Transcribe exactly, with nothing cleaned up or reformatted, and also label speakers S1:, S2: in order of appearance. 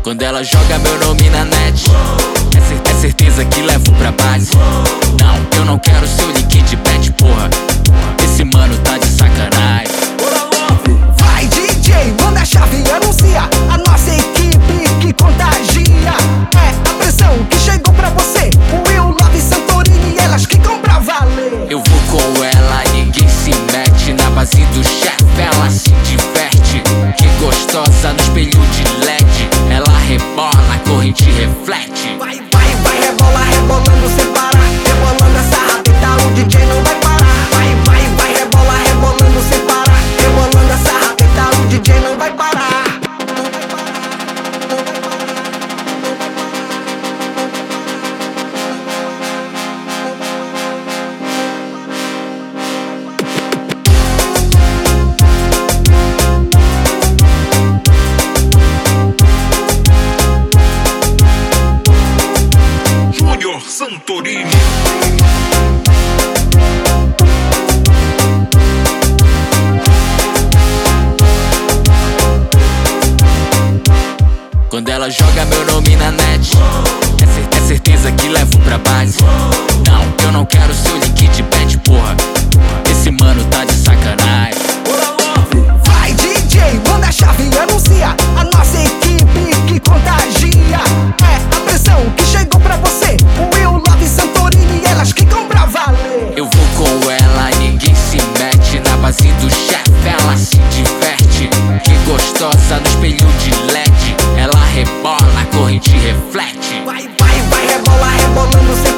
S1: Quando ela joga meu nome na net, é, cer é certeza que levo pra base. Não, eu não quero seu link de bet, porra. Esse mano tá de sacanagem.
S2: Vai D J, manda a chave e anuncia a nossa equipe que contagia. É a pressão que chegou pra você, o Will, Love, Santorini, elas que compram valer.
S1: Eu vou com ela, ninguém se mete. Na base do chefe ela se diverte. Que gostosa no espelho de L E D. Ela rebola, a corrente reflete.
S2: Vai, vai, vai, rebola, rebolando sem parar. Rebolando essa rapida, o D J não vai parar. Vai, vai, vai, rebola, rebolando sem parar. Rebolando essa rapida, o D J não vai parar.
S3: Júnior Santorini.
S1: Quando ela joga meu nome na net, é, cer é certeza que levo pra base. Não, eu não quero seu link de bet, porra. Esse mano tá de sacanagem.
S2: Vai D J, manda a chave e anuncia a nossa equipe que contagia. É a pressão que chegou pra você, o Will, Love, Santorini, elas que compram valer.
S1: Eu vou com ela, ninguém se mete. Na base do chefe ela se diverte. Que gostosa no espelho de L E D. Ela rebola, a corrente reflete.
S2: Vai, vai, vai, rebola, rebolando sem